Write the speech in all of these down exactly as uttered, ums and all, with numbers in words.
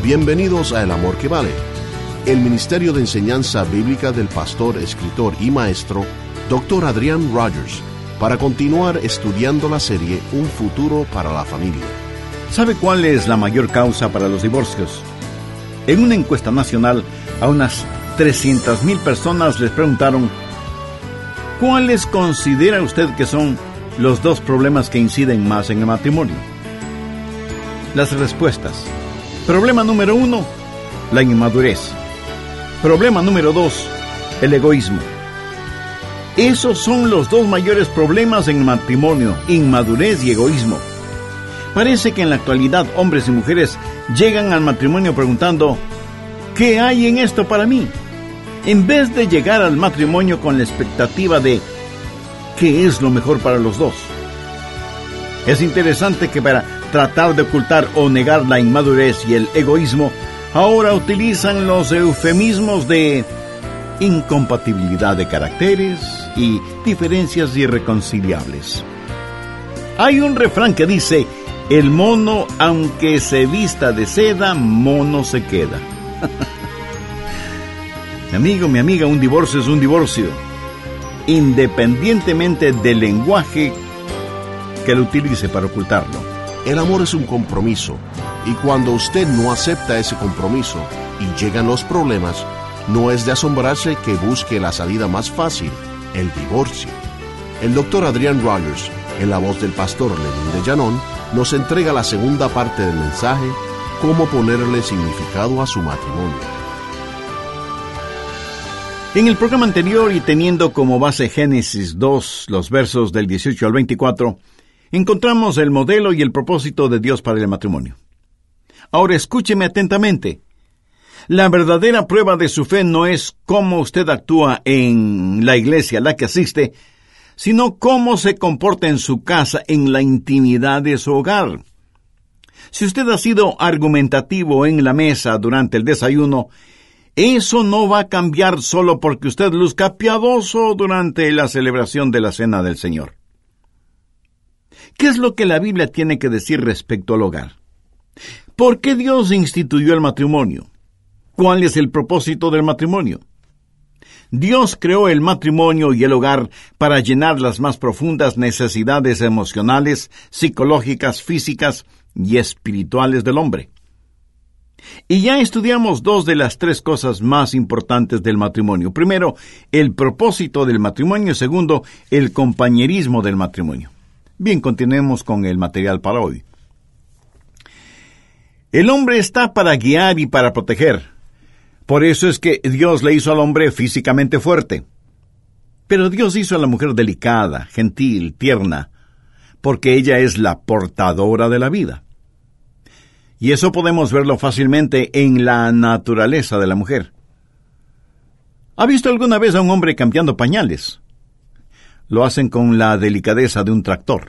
Bienvenidos a El Amor que Vale, el Ministerio de Enseñanza Bíblica del pastor, escritor y maestro, doctor Adrian Rogers, para continuar estudiando la serie Un futuro para la familia. ¿Sabe cuál es la mayor causa para los divorcios? En una encuesta nacional, a unas trescientas mil personas les preguntaron: ¿cuáles considera usted que son los dos problemas que inciden más en el matrimonio? Las respuestas: problema número uno, la inmadurez. Problema número dos, el egoísmo. Esos son los dos mayores problemas en el matrimonio, inmadurez y egoísmo. Parece que en la actualidad hombres y mujeres llegan al matrimonio preguntando: ¿qué hay en esto para mí?, en vez de llegar al matrimonio con la expectativa de ¿qué es lo mejor para los dos? Es interesante que para tratar de ocultar o negar la inmadurez y el egoísmo, ahora utilizan los eufemismos de incompatibilidad de caracteres y diferencias irreconciliables. Hay un refrán que dice: el mono, aunque se vista de seda, mono se queda. Mi amigo, mi amiga, un divorcio es un divorcio, independientemente del lenguaje que lo utilice para ocultarlo. El amor es un compromiso, y cuando usted no acepta ese compromiso y llegan los problemas, no es de asombrarse que busque la salida más fácil, el divorcio. El doctor Adrian Rogers, en la voz del pastor Lenín de Llanón, nos entrega la segunda parte del mensaje: cómo ponerle significado a su matrimonio. En el programa anterior, y teniendo como base Génesis dos, los versos del dieciocho al veinticuatro, encontramos el modelo y el propósito de Dios para el matrimonio. Ahora escúcheme atentamente. La verdadera prueba de su fe no es cómo usted actúa en la iglesia a la que asiste, sino cómo se comporta en su casa, en la intimidad de su hogar. Si usted ha sido argumentativo en la mesa durante el desayuno, eso no va a cambiar solo porque usted luzca piadoso durante la celebración de la Cena del Señor. ¿Qué es lo que la Biblia tiene que decir respecto al hogar? ¿Por qué Dios instituyó el matrimonio? ¿Cuál es el propósito del matrimonio? Dios creó el matrimonio y el hogar para llenar las más profundas necesidades emocionales, psicológicas, físicas y espirituales del hombre. Y ya estudiamos dos de las tres cosas más importantes del matrimonio. Primero, el propósito del matrimonio. Segundo, el compañerismo del matrimonio. Bien, continuemos con el material para hoy. El hombre está para guiar y para proteger. Por eso es que Dios le hizo al hombre físicamente fuerte. Pero Dios hizo a la mujer delicada, gentil, tierna, porque ella es la portadora de la vida. Y eso podemos verlo fácilmente en la naturaleza de la mujer. ¿Ha visto alguna vez a un hombre cambiando pañales? Lo hacen con la delicadeza de un tractor.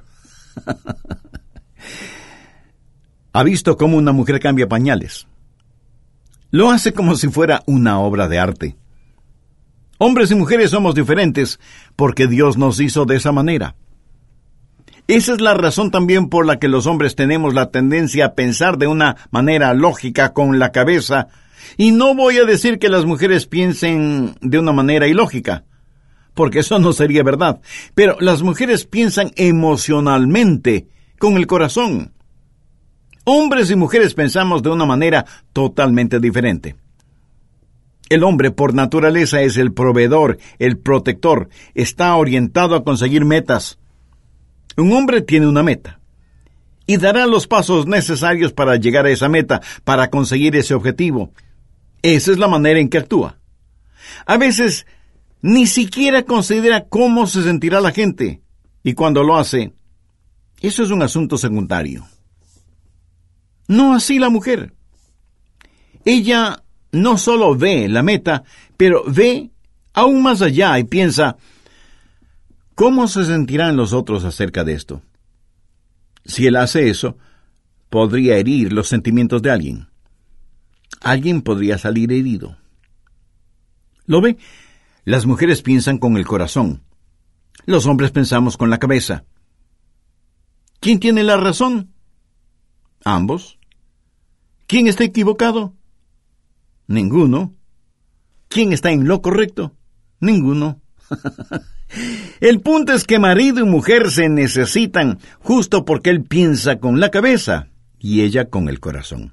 ¿Ha visto cómo una mujer cambia pañales? Lo hace como si fuera una obra de arte. Hombres y mujeres somos diferentes porque Dios nos hizo de esa manera. Esa es la razón también por la que los hombres tenemos la tendencia a pensar de una manera lógica con la cabeza, y no voy a decir que las mujeres piensen de una manera ilógica, porque eso no sería verdad, pero las mujeres piensan emocionalmente, con el corazón. Hombres y mujeres pensamos de una manera totalmente diferente. El hombre por naturaleza es el proveedor, el protector, está orientado a conseguir metas. Un hombre tiene una meta y dará los pasos necesarios para llegar a esa meta, para conseguir ese objetivo. Esa es la manera en que actúa. A veces ni siquiera considera cómo se sentirá la gente, y cuando lo hace, eso es un asunto secundario. No así la mujer. Ella no solo ve la meta, pero ve aún más allá y piensa: ¿cómo se sentirán los otros acerca de esto? Si él hace eso, podría herir los sentimientos de alguien. Alguien podría salir herido. ¿Lo ve? Las mujeres piensan con el corazón. Los hombres pensamos con la cabeza. ¿Quién tiene la razón? Ambos. ¿Quién está equivocado? Ninguno. ¿Quién está en lo correcto? Ninguno. El punto es que marido y mujer se necesitan justo porque él piensa con la cabeza y ella con el corazón.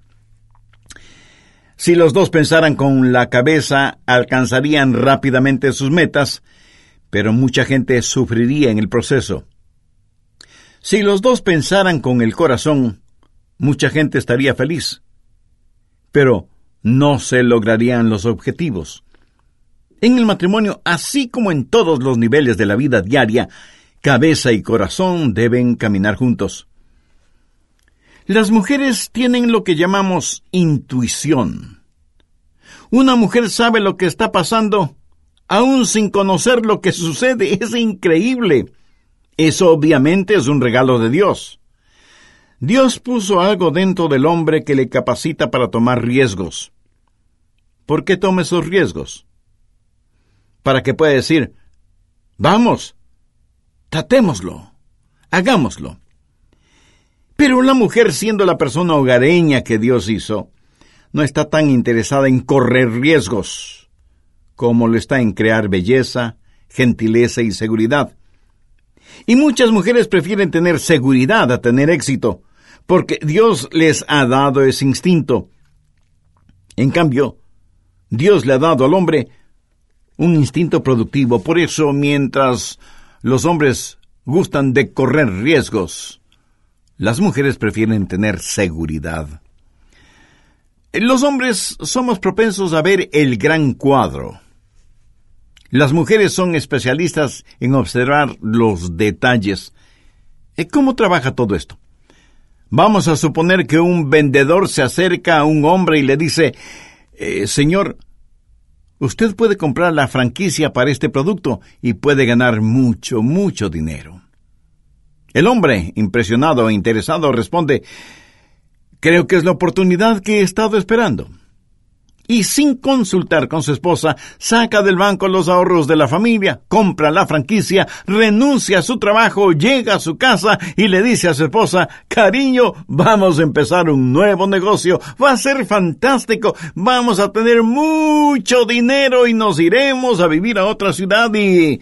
Si los dos pensaran con la cabeza, alcanzarían rápidamente sus metas, pero mucha gente sufriría en el proceso. Si los dos pensaran con el corazón, mucha gente estaría feliz, pero no se lograrían los objetivos. En el matrimonio, así como en todos los niveles de la vida diaria, cabeza y corazón deben caminar juntos. Las mujeres tienen lo que llamamos intuición. Una mujer sabe lo que está pasando, aún sin conocer lo que sucede. Es increíble. Eso obviamente es un regalo de Dios. Dios puso algo dentro del hombre que le capacita para tomar riesgos. ¿Por qué toma esos riesgos? Para que pueda decir, vamos, tratémoslo, hagámoslo. Pero la mujer, siendo la persona hogareña que Dios hizo, no está tan interesada en correr riesgos como lo está en crear belleza, gentileza y seguridad. Y muchas mujeres prefieren tener seguridad a tener éxito, porque Dios les ha dado ese instinto. En cambio, Dios le ha dado al hombre un instinto productivo. Por eso, mientras los hombres gustan de correr riesgos, las mujeres prefieren tener seguridad. Los hombres somos propensos a ver el gran cuadro. Las mujeres son especialistas en observar los detalles. ¿Cómo trabaja todo esto? Vamos a suponer que un vendedor se acerca a un hombre y le dice, eh, señor, usted puede comprar la franquicia para este producto y puede ganar mucho, mucho dinero. El hombre, impresionado e interesado, responde, creo que es la oportunidad que he estado esperando. Y sin consultar con su esposa, saca del banco los ahorros de la familia, compra la franquicia, renuncia a su trabajo, llega a su casa y le dice a su esposa, cariño, vamos a empezar un nuevo negocio, va a ser fantástico, vamos a tener mucho dinero y nos iremos a vivir a otra ciudad y...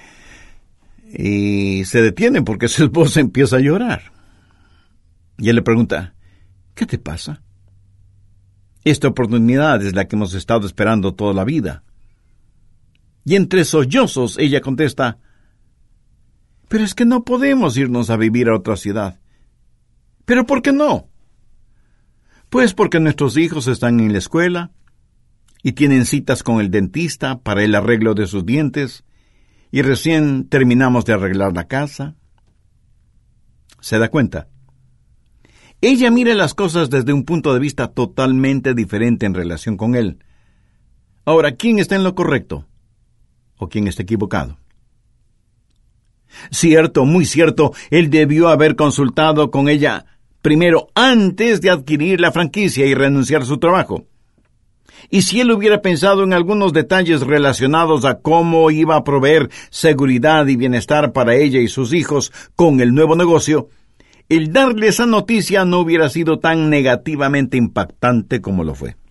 Y se detiene porque su esposa empieza a llorar. Y él le pregunta, ¿qué te pasa? Esta oportunidad es la que hemos estado esperando toda la vida. Y entre sollozos ella contesta, pero es que no podemos irnos a vivir a otra ciudad. ¿Pero por qué no? Pues porque nuestros hijos están en la escuela y tienen citas con el dentista para el arreglo de sus dientes y recién terminamos de arreglar la casa. ¿Se da cuenta? Ella mira las cosas desde un punto de vista totalmente diferente en relación con él. Ahora, ¿quién está en lo correcto? ¿O quién está equivocado? Cierto, muy cierto, él debió haber consultado con ella primero antes de adquirir la franquicia y renunciar a su trabajo. Y si él hubiera pensado en algunos detalles relacionados a cómo iba a proveer seguridad y bienestar para ella y sus hijos con el nuevo negocio, el darle esa noticia no hubiera sido tan negativamente impactante como lo fue.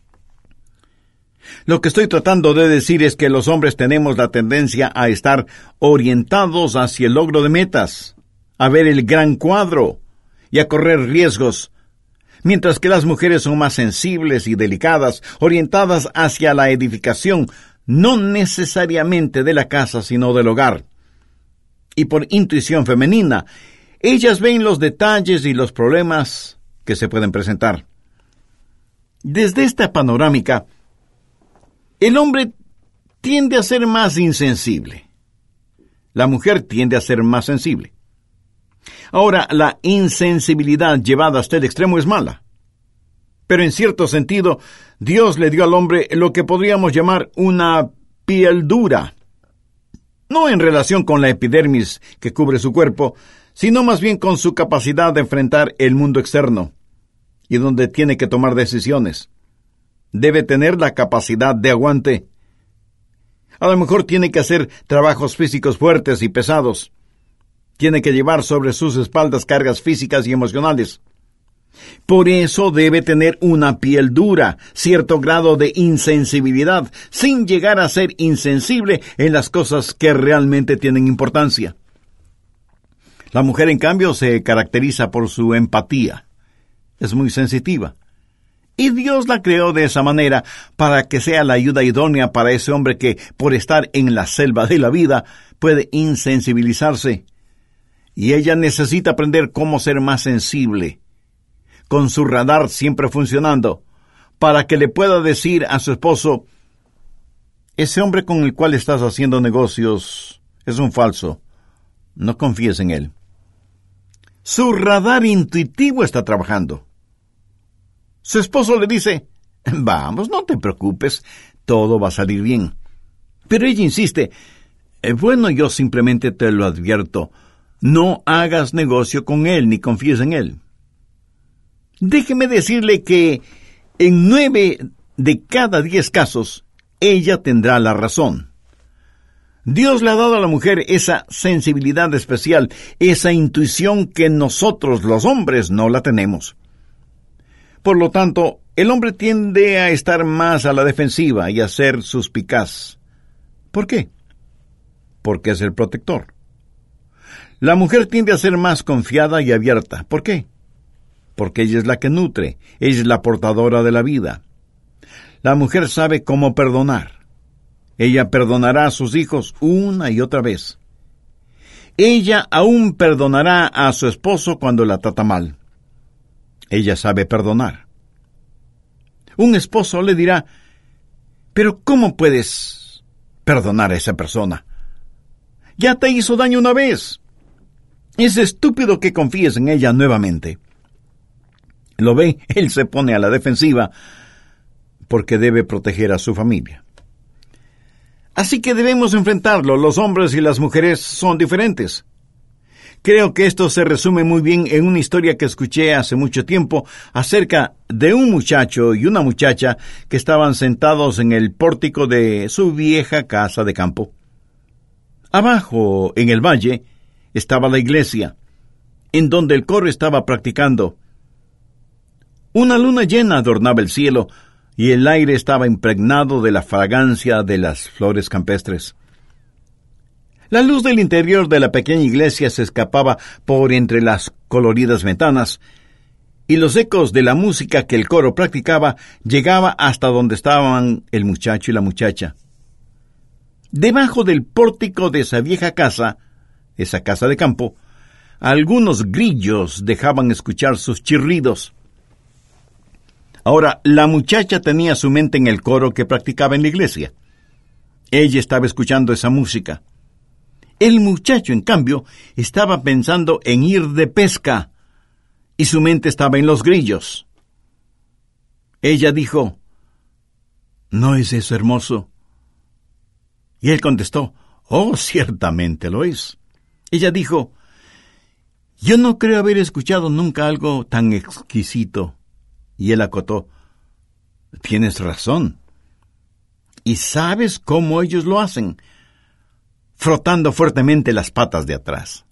Lo que estoy tratando de decir es que los hombres tenemos la tendencia a estar orientados hacia el logro de metas, a ver el gran cuadro y a correr riesgos, mientras que las mujeres son más sensibles y delicadas, orientadas hacia la edificación, no necesariamente de la casa, sino del hogar. Y por intuición femenina, ellas ven los detalles y los problemas que se pueden presentar. Desde esta panorámica, el hombre tiende a ser más insensible. La mujer tiende a ser más sensible. Ahora, la insensibilidad llevada hasta el extremo es mala. Pero en cierto sentido, Dios le dio al hombre lo que podríamos llamar una piel dura. No en relación con la epidermis que cubre su cuerpo, sino más bien con su capacidad de enfrentar el mundo externo, y donde tiene que tomar decisiones. Debe tener la capacidad de aguante. A lo mejor tiene que hacer trabajos físicos fuertes y pesados. Tiene que llevar sobre sus espaldas cargas físicas y emocionales. Por eso debe tener una piel dura, cierto grado de insensibilidad, sin llegar a ser insensible en las cosas que realmente tienen importancia. La mujer, en cambio, se caracteriza por su empatía. Es muy sensitiva. Y Dios la creó de esa manera para que sea la ayuda idónea para ese hombre que, por estar en la selva de la vida, puede insensibilizarse. Y ella necesita aprender cómo ser más sensible, con su radar siempre funcionando, para que le pueda decir a su esposo: ese hombre con el cual estás haciendo negocios es un falso, no confíes en él. Su radar intuitivo está trabajando. Su esposo le dice: vamos, no te preocupes, todo va a salir bien. Pero ella insiste: bueno, yo simplemente te lo advierto, no hagas negocio con él ni confíes en él. Déjeme decirle que en nueve de cada diez casos, ella tendrá la razón. Dios le ha dado a la mujer esa sensibilidad especial, esa intuición que nosotros los hombres no la tenemos. Por lo tanto, el hombre tiende a estar más a la defensiva y a ser suspicaz. ¿Por qué? Porque es el protector. La mujer tiende a ser más confiada y abierta. ¿Por qué? Porque ella es la que nutre, ella es la portadora de la vida. La mujer sabe cómo perdonar. Ella perdonará a sus hijos una y otra vez. Ella aún perdonará a su esposo cuando la trata mal. Ella sabe perdonar. Un esposo le dirá: ¿pero cómo puedes perdonar a esa persona? Ya te hizo daño una vez. Es estúpido que confíes en ella nuevamente. ¿Lo ve? Él se pone a la defensiva porque debe proteger a su familia. Así que debemos enfrentarlo. Los hombres y las mujeres son diferentes. Creo que esto se resume muy bien en una historia que escuché hace mucho tiempo acerca de un muchacho y una muchacha que estaban sentados en el pórtico de su vieja casa de campo. Abajo, en el valle, estaba la iglesia, en donde el coro estaba practicando. Una luna llena adornaba el cielo, y el aire estaba impregnado de la fragancia de las flores campestres. La luz del interior de la pequeña iglesia se escapaba por entre las coloridas ventanas, y los ecos de la música que el coro practicaba llegaba hasta donde estaban el muchacho y la muchacha. Debajo del pórtico de esa vieja casa, esa casa de campo, algunos grillos dejaban escuchar sus chirridos. Ahora, la muchacha tenía su mente en el coro que practicaba en la iglesia. Ella estaba escuchando esa música. El muchacho, en cambio, estaba pensando en ir de pesca, y su mente estaba en los grillos. Ella dijo: ¿no es eso hermoso? Y él contestó: oh, ciertamente lo es. Ella dijo: yo no creo haber escuchado nunca algo tan exquisito. Y él acotó: tienes razón. ¿Y sabes cómo ellos lo hacen? Frotando fuertemente las patas de atrás.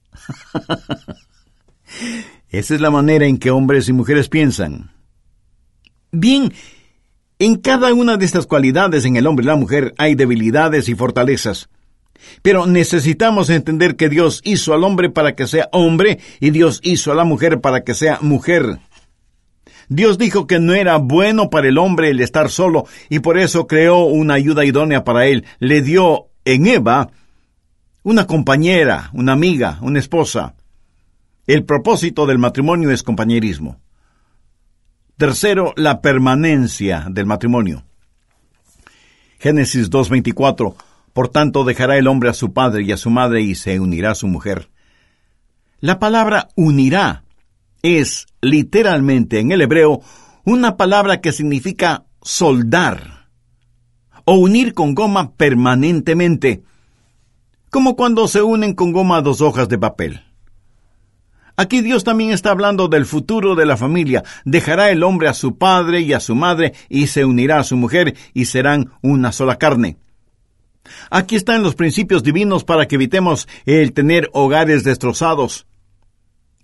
Esa es la manera en que hombres y mujeres piensan. Bien, en cada una de estas cualidades en el hombre y la mujer hay debilidades y fortalezas. Pero necesitamos entender que Dios hizo al hombre para que sea hombre y Dios hizo a la mujer para que sea mujer. Dios dijo que no era bueno para el hombre el estar solo y por eso creó una ayuda idónea para él. Le dio en Eva una compañera, una amiga, una esposa. El propósito del matrimonio es compañerismo. Tercero, la permanencia del matrimonio. Génesis dos veinticuatro. Por tanto, dejará el hombre a su padre y a su madre y se unirá a su mujer. La palabra unirá es literalmente en el hebreo una palabra que significa soldar o unir con goma permanentemente, como cuando se unen con goma dos hojas de papel. Aquí Dios también está hablando del futuro de la familia. Dejará el hombre a su padre y a su madre y se unirá a su mujer y serán una sola carne. Aquí están los principios divinos para que evitemos el tener hogares destrozados.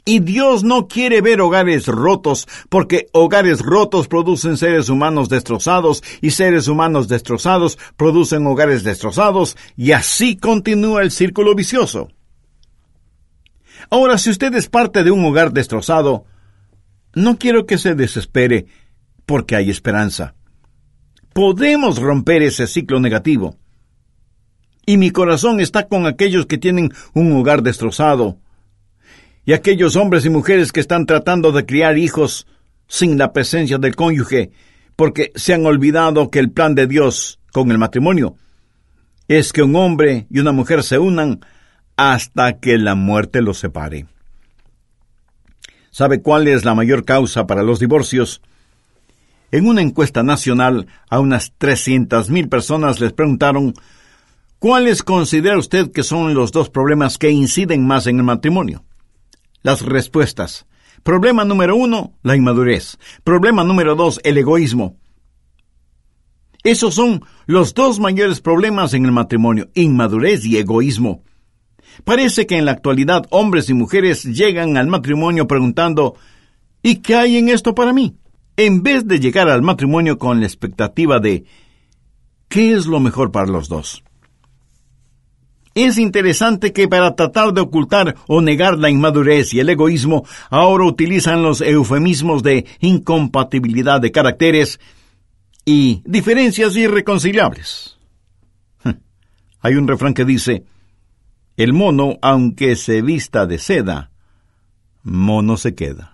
Y Dios no quiere ver hogares rotos, porque hogares rotos producen seres humanos destrozados, y seres humanos destrozados producen hogares destrozados, y así continúa el círculo vicioso. Ahora, si usted es parte de un hogar destrozado, no quiero que se desespere, porque hay esperanza. Podemos romper ese ciclo negativo. Y mi corazón está con aquellos que tienen un hogar destrozado, y aquellos hombres y mujeres que están tratando de criar hijos sin la presencia del cónyuge, porque se han olvidado que el plan de Dios con el matrimonio es que un hombre y una mujer se unan hasta que la muerte los separe. ¿Sabe cuál es la mayor causa para los divorcios? En una encuesta nacional, a unas trescientas mil personas les preguntaron: ¿cuáles considera usted que son los dos problemas que inciden más en el matrimonio? Las respuestas: problema número uno, la inmadurez. Problema número dos, el egoísmo. Esos son los dos mayores problemas en el matrimonio: inmadurez y egoísmo. Parece que en la actualidad hombres y mujeres llegan al matrimonio preguntando: ¿y qué hay en esto para mí?, en vez de llegar al matrimonio con la expectativa de ¿qué es lo mejor para los dos? Es interesante que para tratar de ocultar o negar la inmadurez y el egoísmo, ahora utilizan los eufemismos de incompatibilidad de caracteres y diferencias irreconciliables. Hay un refrán que dice: el mono, aunque se vista de seda, mono se queda.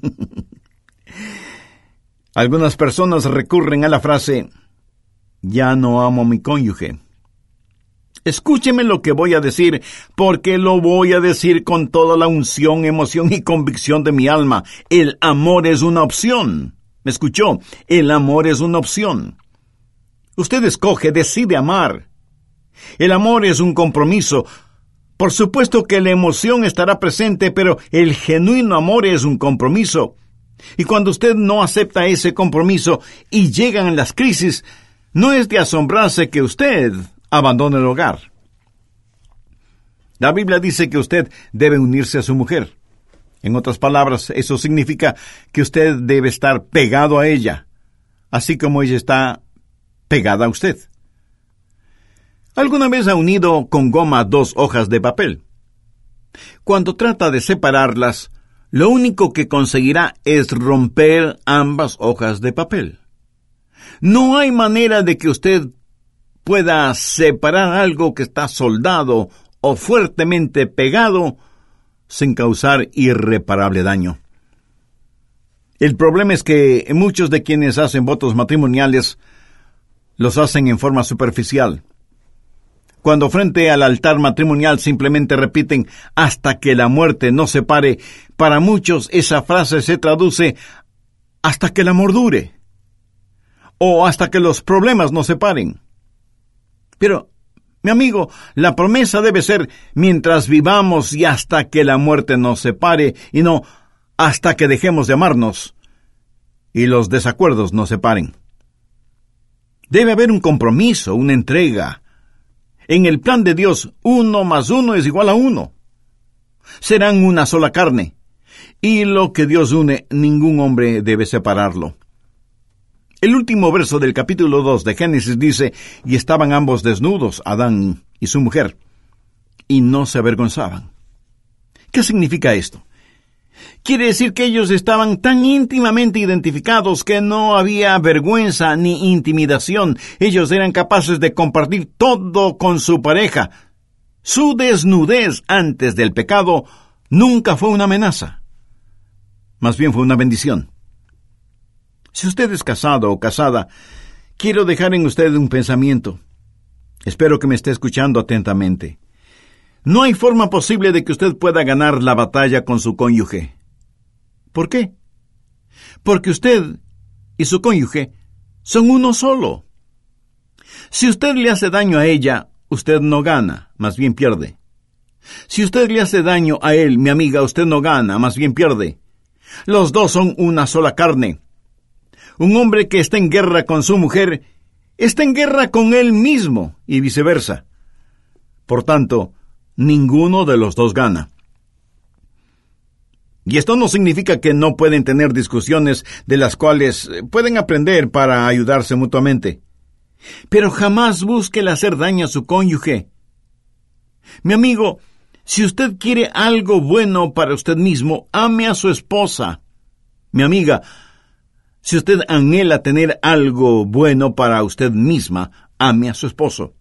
Algunas personas recurren a la frase: ya no amo a mi cónyuge. Escúcheme lo que voy a decir, porque lo voy a decir con toda la unción, emoción y convicción de mi alma. El amor es una opción. ¿Me escuchó? El amor es una opción. Usted escoge, decide amar. El amor es un compromiso. Por supuesto que la emoción estará presente, pero el genuino amor es un compromiso. Y cuando usted no acepta ese compromiso y llegan las crisis, no es de asombrarse que usted abandone el hogar. La Biblia dice que usted debe unirse a su mujer. En otras palabras, eso significa que usted debe estar pegado a ella, así como ella está pegada a usted. ¿Alguna vez ha unido con goma dos hojas de papel? Cuando trata de separarlas, lo único que conseguirá es romper ambas hojas de papel. No hay manera de que usted pueda separar algo que está soldado o fuertemente pegado sin causar irreparable daño. El problema es que muchos de quienes hacen votos matrimoniales los hacen en forma superficial. Cuando frente al altar matrimonial simplemente repiten hasta que la muerte nos separe, para muchos esa frase se traduce hasta que el amor dure o hasta que los problemas nos separen. Pero, mi amigo, la promesa debe ser mientras vivamos y hasta que la muerte nos separe, y no hasta que dejemos de amarnos y los desacuerdos nos separen. Debe haber un compromiso, una entrega. En el plan de Dios, uno más uno es igual a uno. Serán una sola carne, y lo que Dios une, ningún hombre debe separarlo. El último verso del capítulo dos de Génesis dice: y estaban ambos desnudos, Adán y su mujer, y no se avergonzaban. ¿Qué significa esto? Quiere decir que ellos estaban tan íntimamente identificados que no había vergüenza ni intimidación. Ellos eran capaces de compartir todo con su pareja. Su desnudez antes del pecado nunca fue una amenaza. Más bien fue una bendición. Si usted es casado o casada, quiero dejar en usted un pensamiento. Espero que me esté escuchando atentamente. No hay forma posible de que usted pueda ganar la batalla con su cónyuge. ¿Por qué? Porque usted y su cónyuge son uno solo. Si usted le hace daño a ella, usted no gana, más bien pierde. Si usted le hace daño a él, mi amiga, usted no gana, más bien pierde. Los dos son una sola carne. Un hombre que está en guerra con su mujer está en guerra con él mismo y viceversa. Por tanto, ninguno de los dos gana. Y esto no significa que no pueden tener discusiones de las cuales pueden aprender para ayudarse mutuamente. Pero jamás busque el hacer daño a su cónyuge. Mi amigo, si usted quiere algo bueno para usted mismo, ame a su esposa. Mi amiga, si usted anhela tener algo bueno para usted misma, ame a su esposo.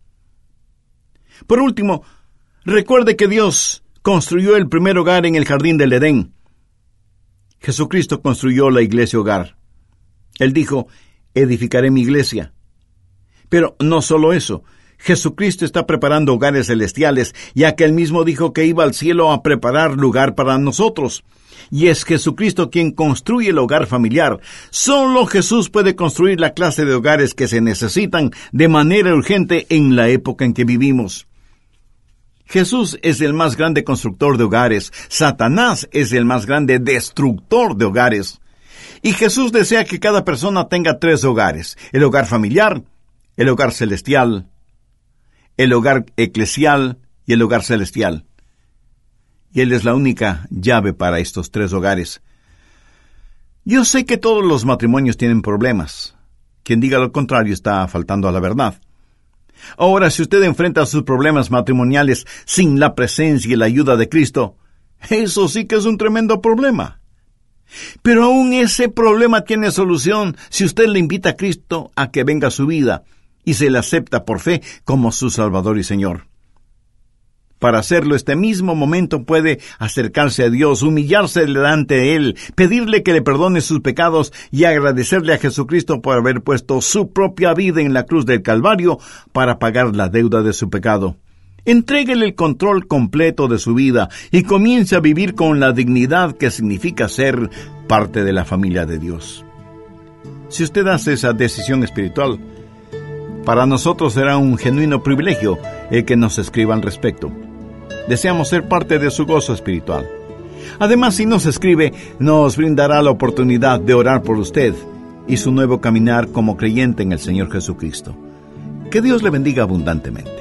Por último, recuerde que Dios construyó el primer hogar en el jardín del Edén. Jesucristo construyó la iglesia hogar. Él dijo, edificaré mi iglesia. Pero no solo eso, Jesucristo está preparando hogares celestiales, ya que Él mismo dijo que iba al cielo a preparar lugar para nosotros. Y es Jesucristo quien construye el hogar familiar. Solo Jesús puede construir la clase de hogares que se necesitan de manera urgente en la época en que vivimos. Jesús es el más grande constructor de hogares. Satanás es el más grande destructor de hogares. Y Jesús desea que cada persona tenga tres hogares: el hogar familiar, el hogar celestial, el hogar eclesial y el hogar celestial. Y Él es la única llave para estos tres hogares. Yo sé que todos los matrimonios tienen problemas. Quien diga lo contrario está faltando a la verdad. Ahora, si usted enfrenta sus problemas matrimoniales sin la presencia y la ayuda de Cristo, eso sí que es un tremendo problema. Pero aún ese problema tiene solución si usted le invita a Cristo a que venga a su vida y se le acepta por fe como su Salvador y Señor. Para hacerlo, este mismo momento puede acercarse a Dios, humillarse delante de Él, pedirle que le perdone sus pecados y agradecerle a Jesucristo por haber puesto su propia vida en la cruz del Calvario para pagar la deuda de su pecado. Entréguele el control completo de su vida y comience a vivir con la dignidad que significa ser parte de la familia de Dios. Si usted hace esa decisión espiritual, para nosotros será un genuino privilegio el que nos escriba al respecto. Deseamos ser parte de su gozo espiritual. Además, si nos escribe, nos brindará la oportunidad de orar por usted y su nuevo caminar como creyente en el Señor Jesucristo. Que Dios le bendiga abundantemente.